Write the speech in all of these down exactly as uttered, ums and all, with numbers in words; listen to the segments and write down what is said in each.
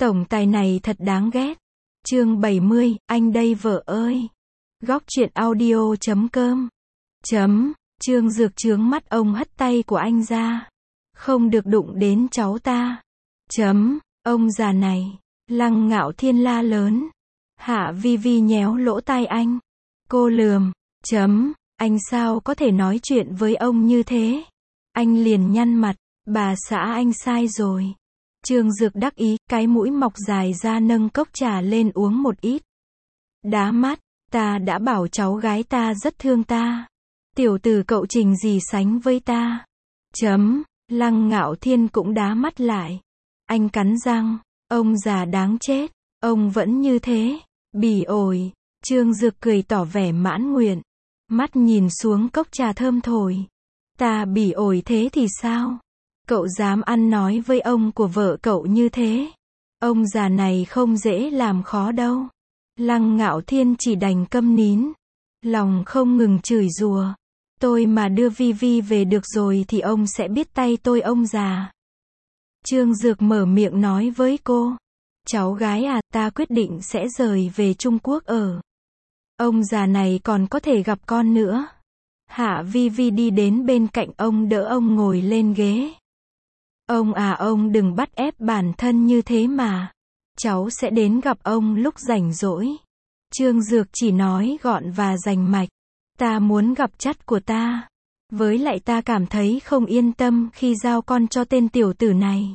Tổng tài này thật đáng ghét. Chương bảy mươi, anh đây vợ ơi. Góc truyện audio chấm com. Chấm, Trương Dược trướng mắt ông hất tay của anh ra. Không được đụng đến cháu ta. Chấm, ông già này. Lăng Ngạo Thiên la lớn. Hạ Vi Vi nhéo lỗ tai anh. Cô lườm. Chấm, anh sao có thể nói chuyện với ông như thế? Anh liền nhăn mặt. Bà xã anh sai rồi. Trương Dược đắc ý, cái mũi mọc dài ra nâng cốc trà lên uống một ít. Đá mắt, ta đã bảo cháu gái ta rất thương ta. Tiểu tử cậu trình gì sánh với ta. Chấm, Lăng Ngạo Thiên cũng đá mắt lại. Anh cắn răng, ông già đáng chết, ông vẫn như thế, bỉ ổi. Trương Dược cười tỏ vẻ mãn nguyện. Mắt nhìn xuống cốc trà thơm thổi. Ta bỉ ổi thế thì sao? Cậu dám ăn nói với ông của vợ cậu như thế? Ông già này không dễ làm khó đâu. Lăng Ngạo Thiên chỉ đành câm nín. Lòng không ngừng chửi rủa. Tôi mà đưa Vi Vi về được rồi thì ông sẽ biết tay tôi ông già. Trương Dược mở miệng nói với cô. Cháu gái à, ta quyết định sẽ rời về Trung Quốc ở. Ông già này còn có thể gặp con nữa. Hạ Vi Vi đi đến bên cạnh ông đỡ ông ngồi lên ghế. Ông à, ông đừng bắt ép bản thân như thế mà. Cháu sẽ đến gặp ông lúc rảnh rỗi. Trương Dược chỉ nói gọn và rành mạch. Ta muốn gặp chắt của ta. Với lại ta cảm thấy không yên tâm khi giao con cho tên tiểu tử này.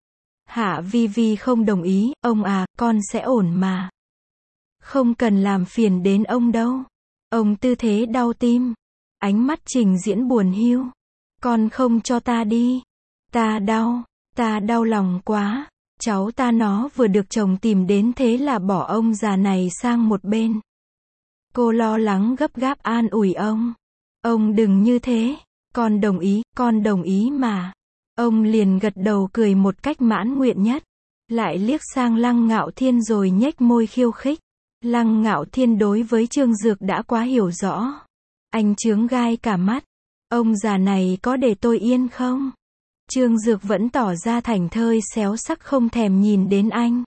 Hạ Vi Vi không đồng ý. Ông à, con sẽ ổn mà. Không cần làm phiền đến ông đâu. Ông tư thế đau tim. Ánh mắt Trình Diễn buồn hiu. Con không cho ta đi. Ta đau, ta đau lòng quá. Cháu ta nó vừa được chồng tìm đến thế là bỏ ông già này sang một bên. Cô lo lắng gấp gáp an ủi ông. Ông đừng như thế. Con đồng ý, con đồng ý mà. Ông liền gật đầu cười một cách mãn nguyện nhất. Lại liếc sang Lăng Ngạo Thiên rồi nhếch môi khiêu khích. Lăng Ngạo Thiên đối với Trương Dược đã quá hiểu rõ. Anh chướng gai cả mắt. Ông già này có để tôi yên không? Trương Dược vẫn tỏ ra thảnh thơi xéo sắc không thèm nhìn đến anh.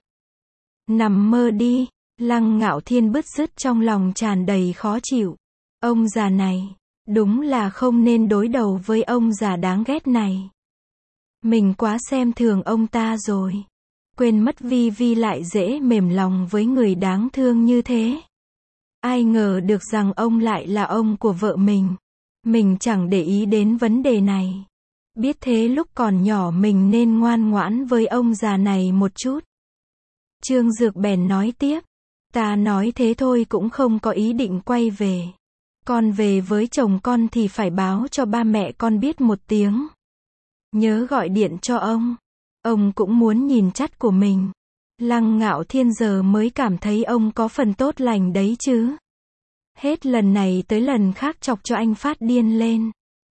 Nằm mơ đi. Lăng Ngạo Thiên bứt rứt trong lòng tràn đầy khó chịu. Ông già này, đúng là không nên đối đầu với ông già đáng ghét này. Mình quá xem thường ông ta rồi. Quên mất Vi Vi lại dễ mềm lòng với người đáng thương như thế. Ai ngờ được rằng ông lại là ông của vợ mình. Mình chẳng để ý đến vấn đề này. Biết thế lúc còn nhỏ mình nên ngoan ngoãn với ông già này một chút. Trương Dược bèn nói tiếp. Ta nói thế thôi cũng không có ý định quay về. Con về với chồng con thì phải báo cho ba mẹ con biết một tiếng. Nhớ gọi điện cho ông. Ông cũng muốn nhìn chắt của mình. Lăng Ngạo Thiên giờ mới cảm thấy ông có phần tốt lành đấy chứ. Hết lần này tới lần khác chọc cho anh phát điên lên.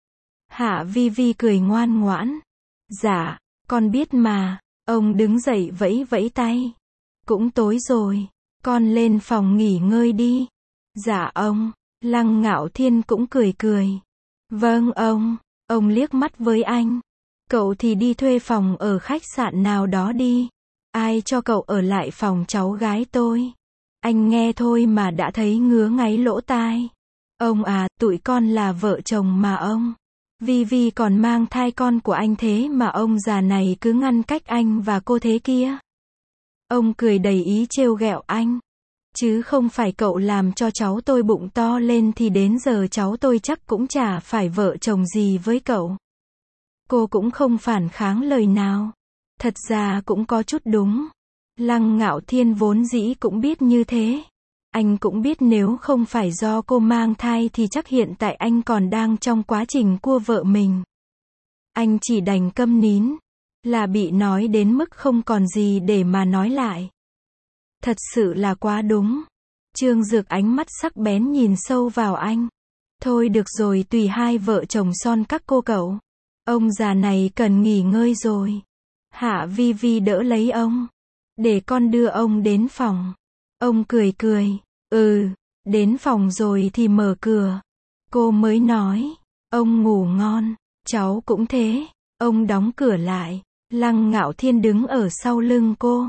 Hạ Vi Vi cười ngoan ngoãn. Dạ, con biết mà. Ông đứng dậy vẫy vẫy tay. Cũng tối rồi. Con lên phòng nghỉ ngơi đi. Dạ ông. Lăng Ngạo Thiên cũng cười cười. Vâng ông. Ông liếc mắt với anh. Cậu thì đi thuê phòng ở khách sạn nào đó đi. Ai cho cậu ở lại phòng cháu gái tôi? Anh nghe thôi mà đã thấy ngứa ngáy lỗ tai. Ông à, tụi con là vợ chồng mà ông. Vi Vi còn mang thai con của anh thế mà ông già này cứ ngăn cách anh và cô thế kia. Ông cười đầy ý trêu ghẹo anh. Chứ không phải cậu làm cho cháu tôi bụng to lên thì đến giờ cháu tôi chắc cũng chả phải vợ chồng gì với cậu. Cô cũng không phản kháng lời nào. Thật ra cũng có chút đúng. Lăng Ngạo Thiên vốn dĩ cũng biết như thế. Anh cũng biết nếu không phải do cô mang thai thì chắc hiện tại anh còn đang trong quá trình cua vợ mình. Anh chỉ đành câm nín. Là bị nói đến mức không còn gì để mà nói lại. Thật sự là quá đúng. Trương Dược ánh mắt sắc bén nhìn sâu vào anh. Thôi được rồi, tùy hai vợ chồng son các cô cậu. Ông già này cần nghỉ ngơi rồi. Hạ Vi Vi đỡ lấy ông. Để con đưa ông đến phòng. Ông cười cười. Ừ, đến phòng rồi thì mở cửa. Cô mới nói. Ông ngủ ngon. Cháu cũng thế. Ông đóng cửa lại. Lăng Ngạo Thiên đứng ở sau lưng cô.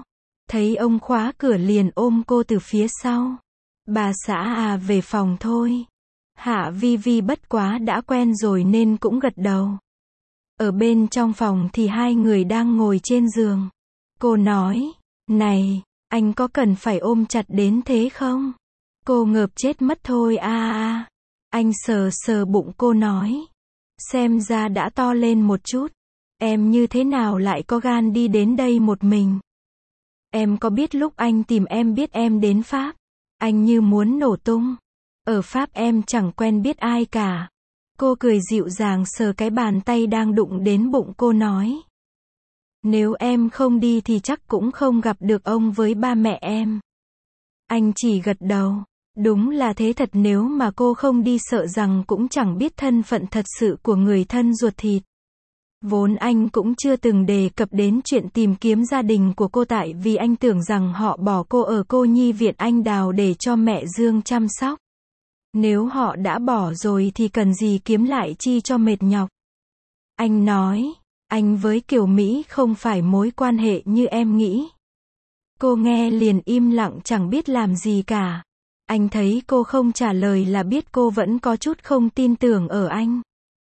Thấy ông khóa cửa liền ôm cô từ phía sau. Bà xã à, về phòng thôi. Hạ Vi Vi bất quá đã quen rồi nên cũng gật đầu. Ở bên trong phòng thì hai người đang ngồi trên giường. Cô nói, này, anh có cần phải ôm chặt đến thế không? Cô ngợp chết mất thôi a a. Anh sờ sờ bụng cô nói. Xem ra đã to lên một chút. Em như thế nào lại có gan đi đến đây một mình? Em có biết lúc anh tìm em biết em đến Pháp, anh như muốn nổ tung. Ở Pháp em chẳng quen biết ai cả. Cô cười dịu dàng sờ cái bàn tay đang đụng đến bụng cô nói. Nếu em không đi thì chắc cũng không gặp được ông với ba mẹ em. Anh chỉ gật đầu. Đúng là thế thật, nếu mà cô không đi sợ rằng cũng chẳng biết thân phận thật sự của người thân ruột thịt. Vốn anh cũng chưa từng đề cập đến chuyện tìm kiếm gia đình của cô tại vì anh tưởng rằng họ bỏ cô ở cô nhi viện anh đào để cho mẹ Dương chăm sóc. Nếu họ đã bỏ rồi thì cần gì kiếm lại chi cho mệt nhọc. Anh nói, anh với Kiều Mỹ không phải mối quan hệ như em nghĩ. Cô nghe liền im lặng chẳng biết làm gì cả. Anh thấy cô không trả lời là biết cô vẫn có chút không tin tưởng ở anh.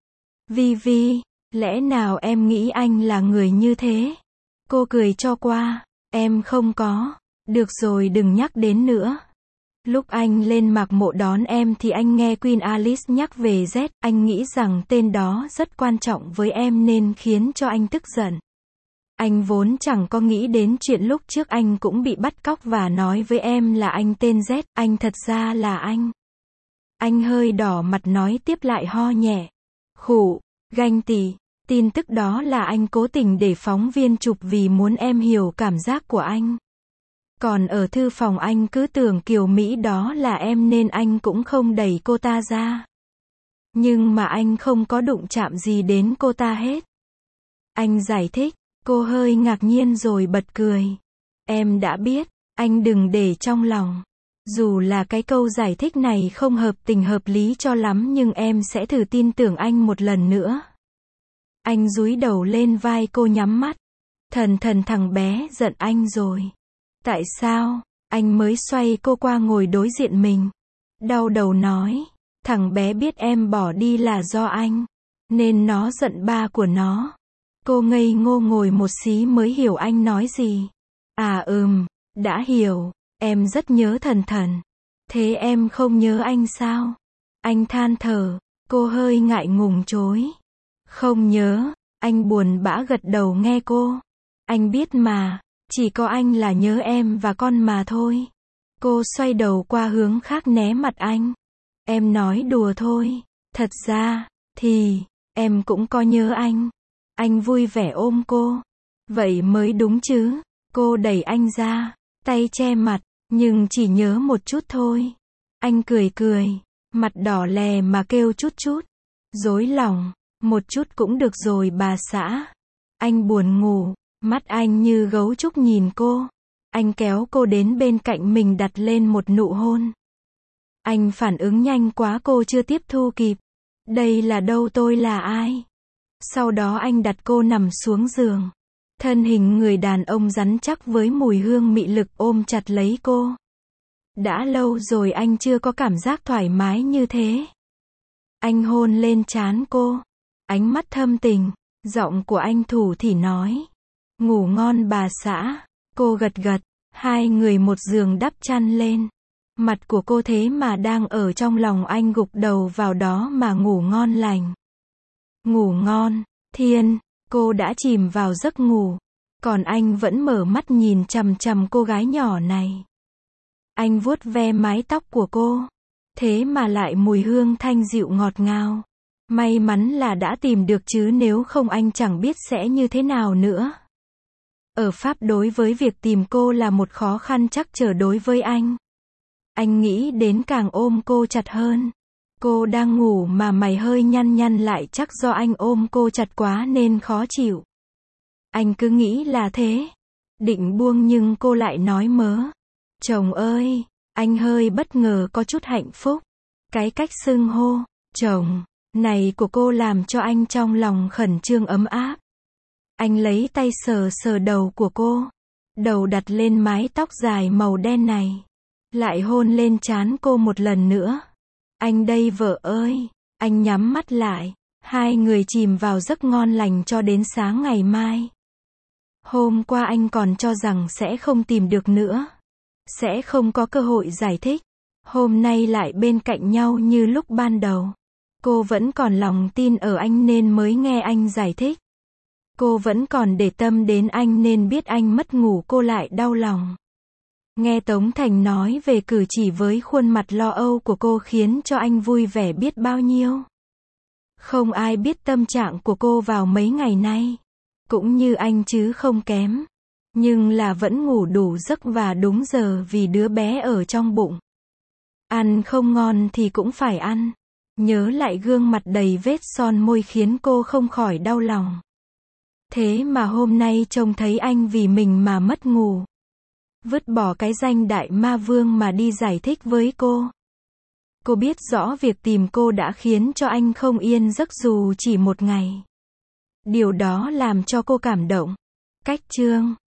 Vi Vi, lẽ nào em nghĩ anh là người như thế? Cô cười cho qua, em không có. Được rồi, đừng nhắc đến nữa. Lúc anh lên Mạc Mộ đón em thì anh nghe Queen Alice nhắc về Z, anh nghĩ rằng tên đó rất quan trọng với em nên khiến cho anh tức giận. Anh vốn chẳng có nghĩ đến chuyện lúc trước anh cũng bị bắt cóc và nói với em là anh tên Z, anh thật ra là anh. Anh hơi đỏ mặt nói tiếp lại ho nhẹ. Khụ, ganh tị, tin tức đó là anh cố tình để phóng viên chụp vì muốn em hiểu cảm giác của anh. Còn ở thư phòng anh cứ tưởng Kiều Mỹ đó là em nên anh cũng không đẩy cô ta ra. Nhưng mà anh không có đụng chạm gì đến cô ta hết. Anh giải thích, cô hơi ngạc nhiên rồi bật cười. Em đã biết, anh đừng để trong lòng. Dù là cái câu giải thích này không hợp tình hợp lý cho lắm nhưng em sẽ thử tin tưởng anh một lần nữa. Anh dúi đầu lên vai cô nhắm mắt. Thần thần thằng bé giận anh rồi. Tại sao? Anh mới xoay cô qua ngồi đối diện mình. Đau đầu nói, thằng bé biết em bỏ đi là do anh, nên nó giận ba của nó. Cô ngây ngô ngồi một xí mới hiểu anh nói gì. À ừm, đã hiểu, em rất nhớ Thần Thần. Thế em không nhớ anh sao? Anh than thở, cô hơi ngại ngùng chối. Không nhớ, anh buồn bã gật đầu nghe cô. Anh biết mà. Chỉ có anh là nhớ em và con mà thôi. Cô xoay đầu qua hướng khác né mặt anh. Em nói đùa thôi. Thật ra, thì, em cũng có nhớ anh. Anh vui vẻ ôm cô. Vậy mới đúng chứ. Cô đẩy anh ra, tay che mặt, nhưng chỉ nhớ một chút thôi. Anh cười cười, mặt đỏ lè mà kêu chút chút. Dối lòng, một chút cũng được rồi bà xã. Anh buồn ngủ. Mắt anh như gấu trúc nhìn cô. Anh kéo cô đến bên cạnh mình đặt lên một nụ hôn. Anh phản ứng nhanh quá cô chưa tiếp thu kịp. Đây là đâu, tôi là ai? Sau đó anh đặt cô nằm xuống giường. Thân hình người đàn ông rắn chắc với mùi hương mị lực ôm chặt lấy cô. Đã lâu rồi anh chưa có cảm giác thoải mái như thế. Anh hôn lên trán cô. Ánh mắt thâm tình. Giọng của anh thủ thỉ nói. Ngủ ngon bà xã. Cô gật gật. Hai người một giường đắp chăn lên. Mặt của cô thế mà đang ở trong lòng anh gục đầu vào đó mà ngủ ngon lành. Ngủ ngon. Thiên. Cô đã chìm vào giấc ngủ. Còn anh vẫn mở mắt nhìn chằm chằm cô gái nhỏ này. Anh vuốt ve mái tóc của cô. Thế mà lại mùi hương thanh dịu ngọt ngào. May mắn là đã tìm được chứ nếu không anh chẳng biết sẽ như thế nào nữa. Ở Pháp đối với việc tìm cô là một khó khăn chắc trở đối với anh. Anh nghĩ đến càng ôm cô chặt hơn. Cô đang ngủ mà mày hơi nhăn nhăn lại chắc do anh ôm cô chặt quá nên khó chịu. Anh cứ nghĩ là thế. Định buông nhưng cô lại nói mớ. Chồng ơi, anh hơi bất ngờ có chút hạnh phúc. Cái cách xưng hô, chồng, này của cô làm cho anh trong lòng khẩn trương ấm áp. Anh lấy tay sờ sờ đầu của cô. đầu đặt lên mái tóc dài màu đen này. Lại hôn lên trán cô một lần nữa. Anh đây vợ ơi. Anh nhắm mắt lại. Hai người chìm vào giấc ngon lành cho đến sáng ngày mai. Hôm qua anh còn cho rằng sẽ không tìm được nữa. Sẽ không có cơ hội giải thích. Hôm nay lại bên cạnh nhau như lúc ban đầu. Cô vẫn còn lòng tin ở anh nên mới nghe anh giải thích. Cô vẫn còn để tâm đến anh nên biết anh mất ngủ cô lại đau lòng. Nghe Tống Thành nói về cử chỉ với khuôn mặt lo âu của cô khiến cho anh vui vẻ biết bao nhiêu. Không ai biết tâm trạng của cô vào mấy ngày nay. Cũng như anh chứ không kém. Nhưng là vẫn ngủ đủ giấc và đúng giờ vì đứa bé ở trong bụng. Ăn không ngon thì cũng phải ăn. Nhớ lại gương mặt đầy vết son môi khiến cô không khỏi đau lòng. Thế mà hôm nay trông thấy anh vì mình mà mất ngủ. Vứt bỏ cái danh đại ma vương mà đi giải thích với cô. Cô biết rõ việc tìm cô đã khiến cho anh không yên giấc dù chỉ một ngày. Điều đó làm cho cô cảm động. Cách chương